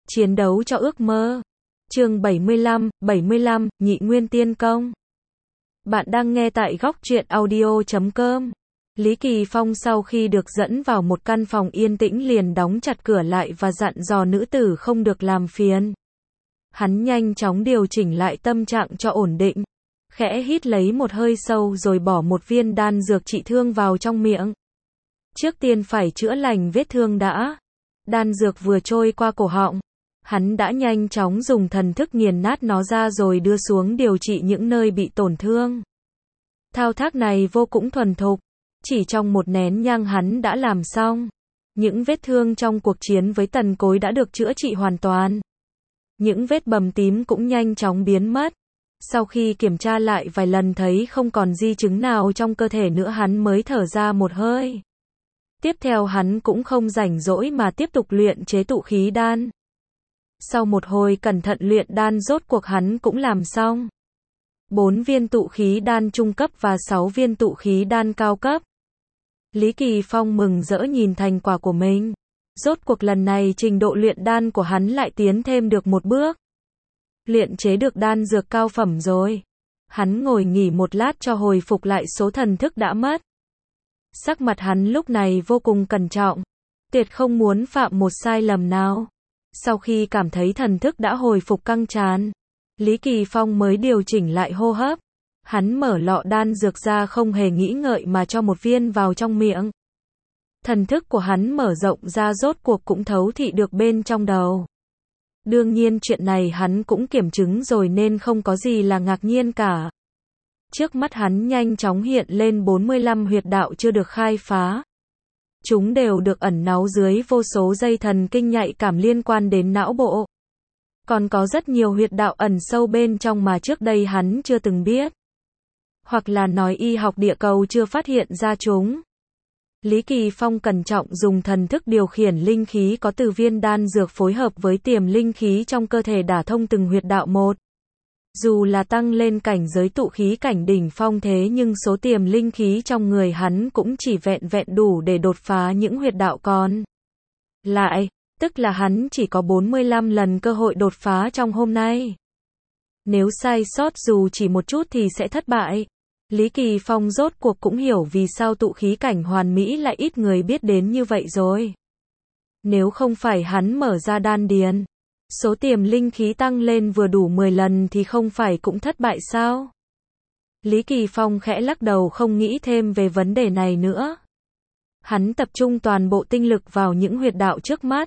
Chiến đấu cho ước mơ. Chương 75, Nhị Nguyên Tiên Công. Bạn đang nghe tại góc truyện audio.com. Lý Kỳ Phong sau khi được dẫn vào một căn phòng yên tĩnh liền đóng chặt cửa lại và dặn dò nữ tử không được làm phiền. Hắn nhanh chóng điều chỉnh lại tâm trạng cho ổn định. Khẽ hít lấy một hơi sâu rồi bỏ một viên đan dược trị thương vào trong miệng. Trước tiên phải chữa lành vết thương đã. Đan dược vừa trôi qua cổ họng, hắn đã nhanh chóng dùng thần thức nghiền nát nó ra rồi đưa xuống điều trị những nơi bị tổn thương. Thao tác này vô cùng thuần thục, chỉ trong một nén nhang hắn đã làm xong. Những vết thương trong cuộc chiến với Tần Cối đã được chữa trị hoàn toàn. Những vết bầm tím cũng nhanh chóng biến mất. Sau khi kiểm tra lại vài lần thấy không còn di chứng nào trong cơ thể nữa hắn mới thở ra một hơi. Tiếp theo hắn cũng không rảnh rỗi mà tiếp tục luyện chế tụ khí đan. Sau một hồi cẩn thận luyện đan rốt cuộc hắn cũng làm xong. 4 viên tụ khí đan trung cấp và 6 viên tụ khí đan cao cấp. Lý Kỳ Phong mừng rỡ nhìn thành quả của mình. Rốt cuộc lần này trình độ luyện đan của hắn lại tiến thêm được một bước. Luyện chế được đan dược cao phẩm rồi. Hắn ngồi nghỉ một lát cho hồi phục lại số thần thức đã mất. Sắc mặt hắn lúc này vô cùng cẩn trọng, tuyệt không muốn phạm một sai lầm nào. Sau khi cảm thấy thần thức đã hồi phục căng tràn, Lý Kỳ Phong mới điều chỉnh lại hô hấp. Hắn mở lọ đan dược ra không hề nghĩ ngợi mà cho một viên vào trong miệng. Thần thức của hắn mở rộng ra rốt cuộc cũng thấu thị được bên trong đầu. Đương nhiên chuyện này hắn cũng kiểm chứng rồi nên không có gì là ngạc nhiên cả. Trước mắt hắn nhanh chóng hiện lên 45 huyệt đạo chưa được khai phá. Chúng đều được ẩn náu dưới vô số dây thần kinh nhạy cảm liên quan đến não bộ. Còn có rất nhiều huyệt đạo ẩn sâu bên trong mà trước đây hắn chưa từng biết. Hoặc là nói y học địa cầu chưa phát hiện ra chúng. Lý Kỳ Phong cẩn trọng dùng thần thức điều khiển linh khí có từ viên đan dược phối hợp với tiềm linh khí trong cơ thể đả thông từng huyệt đạo một. Dù là tăng lên cảnh giới tụ khí cảnh đỉnh phong thế nhưng số tiềm linh khí trong người hắn cũng chỉ vẹn vẹn đủ để đột phá những huyệt đạo còn lại, tức là hắn chỉ có 45 lần cơ hội đột phá trong hôm nay. Nếu sai sót dù chỉ một chút thì sẽ thất bại. Lý Kỳ Phong rốt cuộc cũng hiểu vì sao tụ khí cảnh hoàn mỹ lại ít người biết đến như vậy rồi. Nếu không phải hắn mở ra đan điền, số tiềm linh khí tăng lên vừa đủ 10 lần thì không phải cũng thất bại sao? Lý Kỳ Phong khẽ lắc đầu không nghĩ thêm về vấn đề này nữa. Hắn tập trung toàn bộ tinh lực vào những huyệt đạo trước mắt.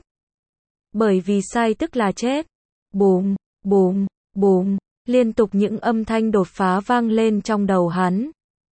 Bởi vì sai tức là chết. Bùm, bùm, bùm, liên tục những âm thanh đột phá vang lên trong đầu hắn.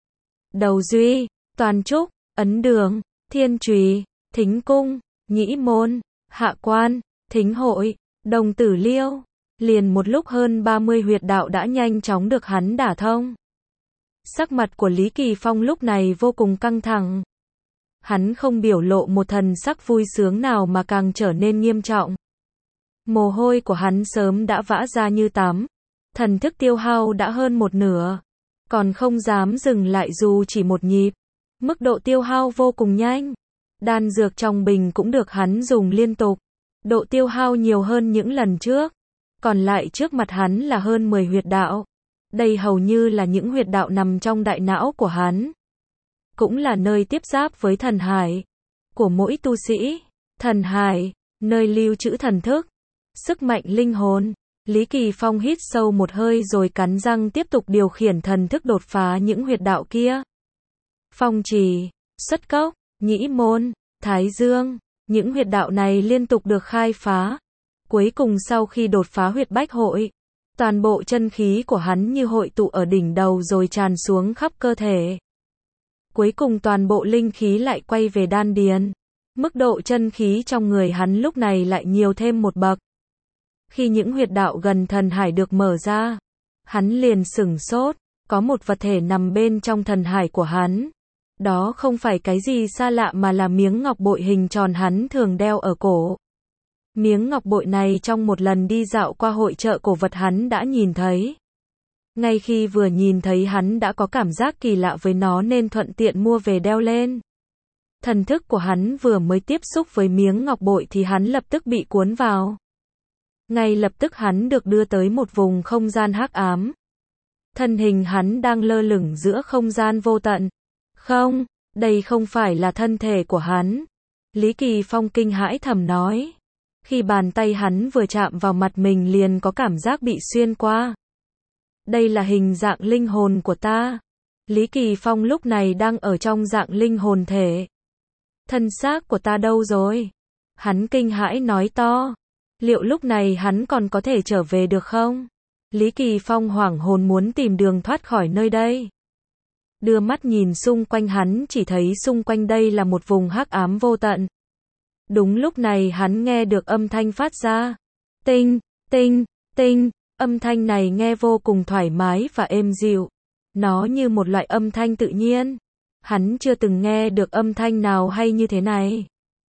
Đầu duy, toàn trúc, ấn đường, thiên trùy, thính cung, nhĩ môn, hạ quan, thính hội, đồng tử liêu. Liền một lúc hơn 30 huyệt đạo đã nhanh chóng được hắn đả thông. Sắc mặt của Lý Kỳ Phong lúc này vô cùng căng thẳng. Hắn không biểu lộ một thần sắc vui sướng nào mà càng trở nên nghiêm trọng. Mồ hôi của hắn sớm đã vã ra như tắm. Thần thức tiêu hao đã hơn một nửa. Còn không dám dừng lại dù chỉ một nhịp. Mức độ tiêu hao vô cùng nhanh. Đan dược trong bình cũng được hắn dùng liên tục. Độ tiêu hao nhiều hơn những lần trước. Còn lại trước mặt hắn là hơn 10 huyệt đạo. Đây hầu như là những huyệt đạo nằm trong đại não của hắn. Cũng là nơi tiếp giáp với thần hải của mỗi tu sĩ. Thần hải, nơi lưu trữ thần thức, sức mạnh linh hồn. Lý Kỳ Phong hít sâu một hơi rồi cắn răng tiếp tục điều khiển thần thức đột phá những huyệt đạo kia. Phong trì, xuất cốc, nhĩ môn, thái dương, những huyệt đạo này liên tục được khai phá. Cuối cùng sau khi đột phá huyệt bách hội, toàn bộ chân khí của hắn như hội tụ ở đỉnh đầu rồi tràn xuống khắp cơ thể. Cuối cùng toàn bộ linh khí lại quay về đan điền. Mức độ chân khí trong người hắn lúc này lại nhiều thêm một bậc. Khi những huyệt đạo gần thần hải được mở ra, hắn liền sửng sốt, có một vật thể nằm bên trong thần hải của hắn. Đó không phải cái gì xa lạ mà là miếng ngọc bội hình tròn hắn thường đeo ở cổ. Miếng ngọc bội này trong một lần đi dạo qua hội chợ cổ vật hắn đã nhìn thấy. Ngay khi vừa nhìn thấy hắn đã có cảm giác kỳ lạ với nó nên thuận tiện mua về đeo lên. Thần thức của hắn vừa mới tiếp xúc với miếng ngọc bội thì hắn lập tức bị cuốn vào. Ngay lập tức hắn được đưa tới một vùng không gian hắc ám. Thân hình hắn đang lơ lửng giữa không gian vô tận. Không, đây không phải là thân thể của hắn. Lý Kỳ Phong kinh hãi thầm nói. Khi bàn tay hắn vừa chạm vào mặt mình liền có cảm giác bị xuyên qua. Đây là hình dạng linh hồn của ta. Lý Kỳ Phong lúc này đang ở trong dạng linh hồn thể. Thân xác của ta đâu rồi? Hắn kinh hãi nói to. Liệu lúc này hắn còn có thể trở về được không? Lý Kỳ Phong hoảng hồn muốn tìm đường thoát khỏi nơi đây. Đưa mắt nhìn xung quanh hắn chỉ thấy xung quanh đây là một vùng hắc ám vô tận. Đúng lúc này hắn nghe được âm thanh phát ra. Tinh, tinh, tinh, âm thanh này nghe vô cùng thoải mái và êm dịu. Nó như một loại âm thanh tự nhiên. Hắn chưa từng nghe được âm thanh nào hay như thế này.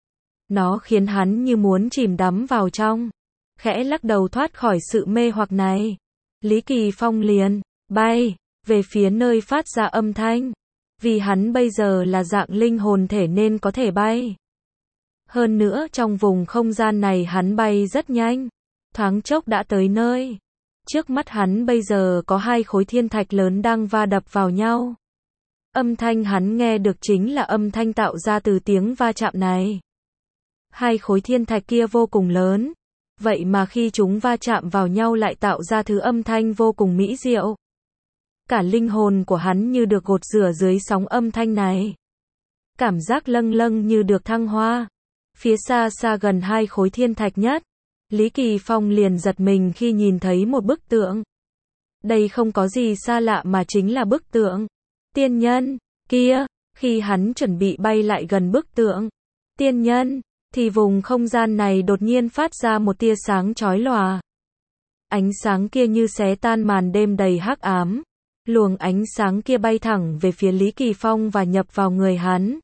Nó khiến hắn như muốn chìm đắm vào trong. Khẽ lắc đầu thoát khỏi sự mê hoặc này. Lý Kỳ Phong liền bay về phía nơi phát ra âm thanh. Vì hắn bây giờ là dạng linh hồn thể nên có thể bay. Hơn nữa trong vùng không gian này hắn bay rất nhanh. Thoáng chốc đã tới nơi. Trước mắt hắn bây giờ có hai khối thiên thạch lớn đang va đập vào nhau. Âm thanh hắn nghe được chính là âm thanh tạo ra từ tiếng va chạm này. Hai khối thiên thạch kia vô cùng lớn. Vậy mà khi chúng va chạm vào nhau lại tạo ra thứ âm thanh vô cùng mỹ diệu. Cả linh hồn của hắn như được gột rửa dưới sóng âm thanh này. Cảm giác lâng lâng như được thăng hoa. Phía xa xa gần hai khối thiên thạch nhất. Lý Kỳ Phong liền giật mình khi nhìn thấy một bức tượng. Đây không có gì xa lạ mà chính là bức tượng tiên nhân kia. Khi hắn chuẩn bị bay lại gần bức tượng tiên nhân, thì vùng không gian này đột nhiên phát ra một tia sáng chói lòa. Ánh sáng kia như xé tan màn đêm đầy hắc ám. Luồng ánh sáng kia bay thẳng về phía Lý Kỳ Phong và nhập vào người hắn.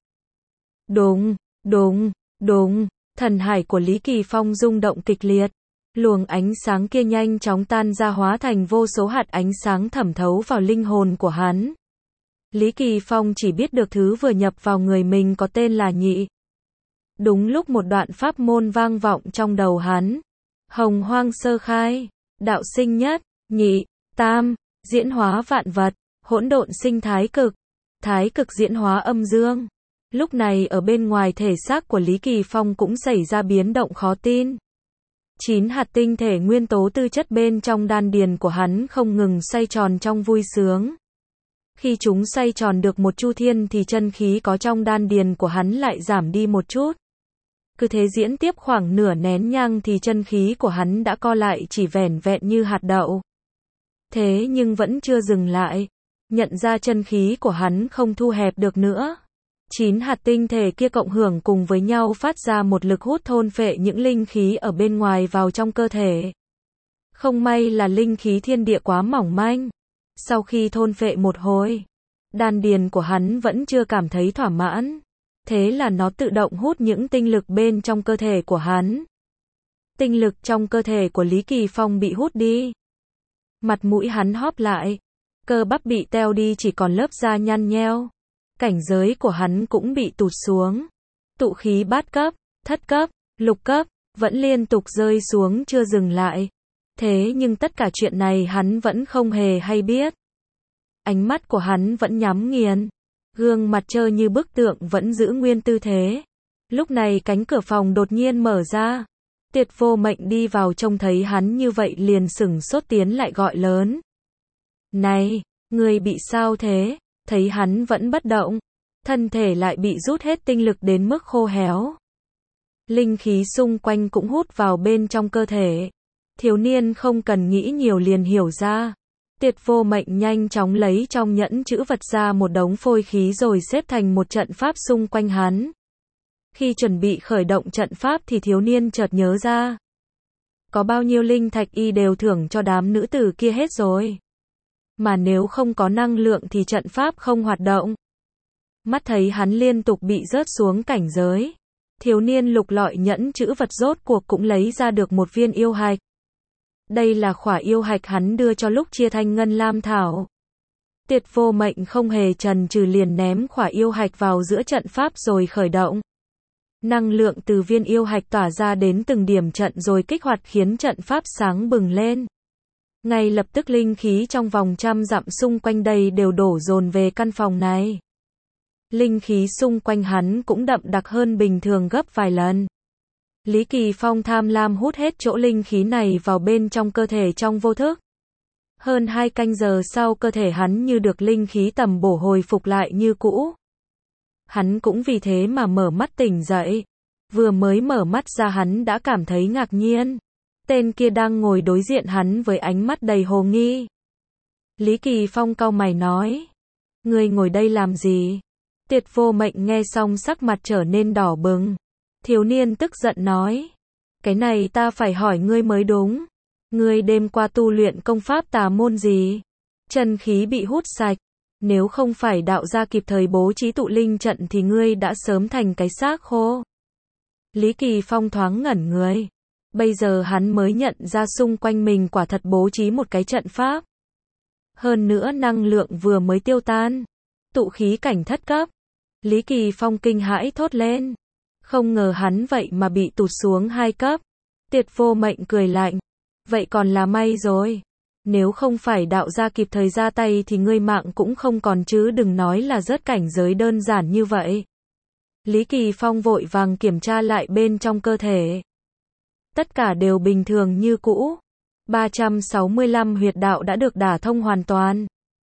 Đùng, đùng, đùng, thần hải của Lý Kỳ Phong rung động kịch liệt. Luồng ánh sáng kia nhanh chóng tan ra hóa thành vô số hạt ánh sáng thẩm thấu vào linh hồn của hắn. Lý Kỳ Phong chỉ biết được thứ vừa nhập vào người mình có tên là nhị. Đúng lúc một đoạn pháp môn vang vọng trong đầu hắn. Hồng hoang sơ khai, đạo sinh nhất, nhị, tam, diễn hóa vạn vật, hỗn độn sinh thái cực diễn hóa âm dương. Lúc này ở bên ngoài thể xác của Lý Kỳ Phong cũng xảy ra biến động khó tin. 9 hạt tinh thể nguyên tố tư chất bên trong đan điền của hắn không ngừng xoay tròn trong vui sướng. Khi chúng xoay tròn được một chu thiên thì chân khí có trong đan điền của hắn lại giảm đi một chút. Cứ thế diễn tiếp khoảng nửa nén nhang thì chân khí của hắn đã co lại chỉ vẻn vẹn như hạt đậu. Thế nhưng vẫn chưa dừng lại. Nhận ra chân khí của hắn không thu hẹp được nữa. 9 hạt tinh thể kia cộng hưởng cùng với nhau phát ra một lực hút thôn phệ những linh khí ở bên ngoài vào trong cơ thể. Không may là linh khí thiên địa quá mỏng manh. Sau khi thôn phệ một hồi, đan điền của hắn vẫn chưa cảm thấy thỏa mãn. Thế là nó tự động hút những tinh lực bên trong cơ thể của hắn. Tinh lực trong cơ thể của Lý Kỳ Phong bị hút đi. Mặt mũi hắn hóp lại. Cơ bắp bị teo đi chỉ còn lớp da nhăn nheo. Cảnh giới của hắn cũng bị tụt xuống. Tụ khí bát cấp, thất cấp, lục cấp, vẫn liên tục rơi xuống chưa dừng lại. Thế nhưng tất cả chuyện này hắn vẫn không hề hay biết. Ánh mắt của hắn vẫn nhắm nghiền. Gương mặt trơ như bức tượng vẫn giữ nguyên tư thế. Lúc này cánh cửa phòng đột nhiên mở ra. Tiệt Vô Mệnh đi vào trông thấy hắn như vậy liền sửng sốt tiến lại gọi lớn. Này, người bị sao thế? Thấy hắn vẫn bất động. Thân thể lại bị rút hết tinh lực đến mức khô héo. Linh khí xung quanh cũng hút vào bên trong cơ thể. Thiếu niên không cần nghĩ nhiều liền hiểu ra. Tiệt Vô Mệnh nhanh chóng lấy trong nhẫn chữ vật ra một đống phôi khí rồi xếp thành một trận pháp xung quanh hắn. Khi chuẩn bị khởi động trận pháp thì thiếu niên chợt nhớ ra. Có bao nhiêu linh thạch y đều thưởng cho đám nữ tử kia hết rồi. Mà nếu không có năng lượng thì trận pháp không hoạt động. Mắt thấy hắn liên tục bị rớt xuống cảnh giới. Thiếu niên lục lọi nhẫn chữ vật rốt cuộc cũng lấy ra được một viên yêu hạch. Đây là khỏa yêu hạch hắn đưa cho lúc chia thanh ngân lam thảo. Tiệt Vô Mệnh không hề chần chừ liền ném khỏa yêu hạch vào giữa trận pháp rồi khởi động. Năng lượng từ viên yêu hạch tỏa ra đến từng điểm trận rồi kích hoạt khiến trận pháp sáng bừng lên. Ngay lập tức linh khí trong vòng trăm dặm xung quanh đây đều đổ dồn về căn phòng này. Linh khí xung quanh hắn cũng đậm đặc hơn bình thường gấp vài lần. Lý Kỳ Phong tham lam hút hết chỗ linh khí này vào bên trong cơ thể trong vô thức. Hơn 2 canh giờ sau cơ thể hắn như được linh khí tầm bổ hồi phục lại như cũ. Hắn cũng vì thế mà mở mắt tỉnh dậy. Vừa mới mở mắt ra hắn đã cảm thấy ngạc nhiên. Tên kia đang ngồi đối diện hắn với ánh mắt đầy hồ nghi. Lý Kỳ Phong cau mày nói. Ngươi ngồi đây làm gì? Tiệt Vô Mệnh nghe xong sắc mặt trở nên đỏ bừng. Thiếu niên tức giận nói. Cái này ta phải hỏi ngươi mới đúng. Ngươi đêm qua tu luyện công pháp tà môn gì? Chân khí bị hút sạch. Nếu không phải đạo gia kịp thời bố trí tụ linh trận thì ngươi đã sớm thành cái xác khô. Lý Kỳ Phong thoáng ngẩn người. Bây giờ hắn mới nhận ra xung quanh mình quả thật bố trí một cái trận pháp. Hơn nữa năng lượng vừa mới tiêu tan. Tụ khí cảnh thất cấp. Lý Kỳ Phong kinh hãi thốt lên. Không ngờ hắn vậy mà bị tụt xuống 2 cấp. Tiệt Vô Mệnh cười lạnh. Vậy còn là may rồi. Nếu không phải đạo gia kịp thời ra tay thì ngươi mạng cũng không còn chứ đừng nói là rớt cảnh giới đơn giản như vậy. Lý Kỳ Phong vội vàng kiểm tra lại bên trong cơ thể. Tất cả đều bình thường như cũ. 365 huyệt đạo đã được đả thông hoàn toàn.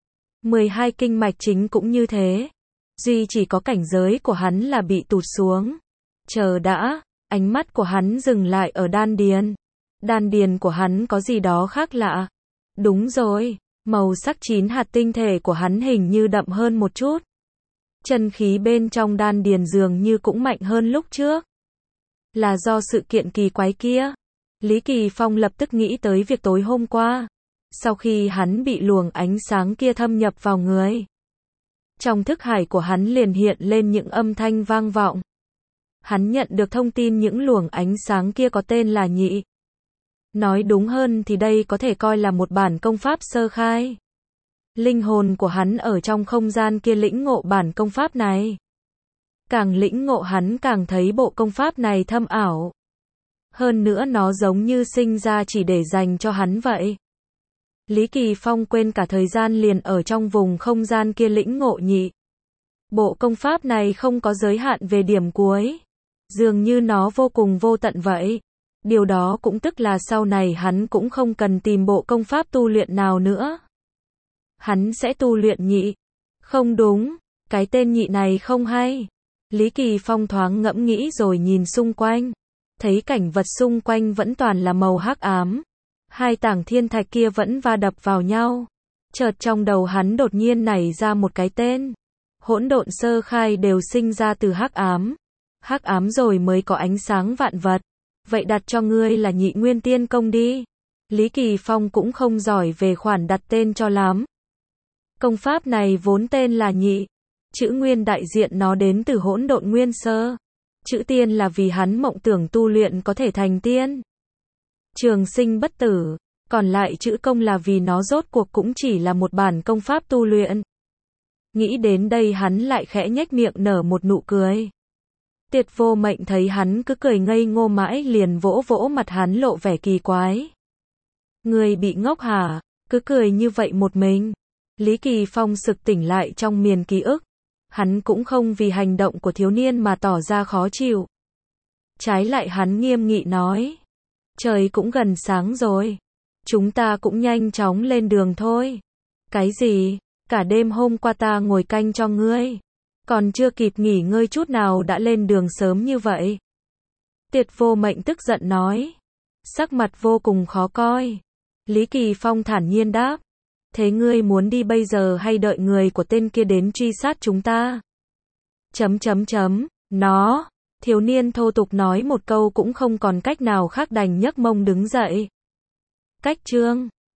12 kinh mạch chính cũng như thế. Duy chỉ có cảnh giới của hắn là bị tụt xuống. Chờ đã, ánh mắt của hắn dừng lại ở đan điền. Đan điền của hắn có gì đó khác lạ. Đúng rồi, màu sắc 9 hạt tinh thể của hắn hình như đậm hơn một chút. Chân khí bên trong đan điền dường như cũng mạnh hơn lúc trước. Là do sự kiện kỳ quái kia. Lý Kỳ Phong lập tức nghĩ tới việc tối hôm qua. Sau khi hắn bị luồng ánh sáng kia thâm nhập vào người. Trong thức hải của hắn liền hiện lên những âm thanh vang vọng. Hắn nhận được thông tin những luồng ánh sáng kia có tên là nhị. Nói đúng hơn thì đây có thể coi là một bản công pháp sơ khai. Linh hồn của hắn ở trong không gian kia lĩnh ngộ bản công pháp này. Càng lĩnh ngộ hắn càng thấy bộ công pháp này thâm ảo. Hơn nữa nó giống như sinh ra chỉ để dành cho hắn vậy. Lý Kỳ Phong quên cả thời gian liền ở trong vùng không gian kia lĩnh ngộ nhị. Bộ công pháp này không có giới hạn về điểm cuối. Dường như nó vô cùng vô tận vậy. Điều đó cũng tức là sau này hắn cũng không cần tìm bộ công pháp tu luyện nào nữa. Hắn sẽ tu luyện nhị. Không đúng, cái tên nhị này không hay. Lý Kỳ Phong thoáng ngẫm nghĩ rồi nhìn xung quanh. Thấy cảnh vật xung quanh vẫn toàn là màu hắc ám. 2 tảng thiên thạch kia vẫn va đập vào nhau. Chợt trong đầu hắn đột nhiên nảy ra một cái tên. Hỗn độn sơ khai đều sinh ra từ hắc ám. Hắc ám rồi mới có ánh sáng vạn vật. Vậy đặt cho ngươi là Nhị Nguyên Tiên Công đi. Lý Kỳ Phong cũng không giỏi về khoản đặt tên cho lắm. Công pháp này vốn tên là nhị. Chữ nguyên đại diện nó đến từ hỗn độn nguyên sơ. Chữ tiên là vì hắn mộng tưởng tu luyện có thể thành tiên. Trường sinh bất tử. Còn lại chữ công là vì nó rốt cuộc cũng chỉ là một bản công pháp tu luyện. Nghĩ đến đây hắn lại khẽ nhếch miệng nở một nụ cười. Tiệt Vô Mệnh thấy hắn cứ cười ngây ngô mãi liền vỗ vỗ mặt hắn lộ vẻ kỳ quái. Người bị ngốc hả? Cứ cười như vậy một mình. Lý Kỳ Phong sực tỉnh lại trong miền ký ức. Hắn cũng không vì hành động của thiếu niên mà tỏ ra khó chịu. Trái lại hắn nghiêm nghị nói. Trời cũng gần sáng rồi. Chúng ta cũng nhanh chóng lên đường thôi. Cái gì? Cả đêm hôm qua ta ngồi canh cho ngươi. Còn chưa kịp nghỉ ngơi chút nào đã lên đường sớm như vậy. Tiệt Vô Mệnh tức giận nói. Sắc mặt vô cùng khó coi. Lý Kỳ Phong thản nhiên đáp. Thế ngươi muốn đi bây giờ hay đợi người của tên kia đến truy sát chúng ta? Nó. Thiếu niên thô tục nói một câu cũng không còn cách nào khác đành nhấc mông đứng dậy. Cách chương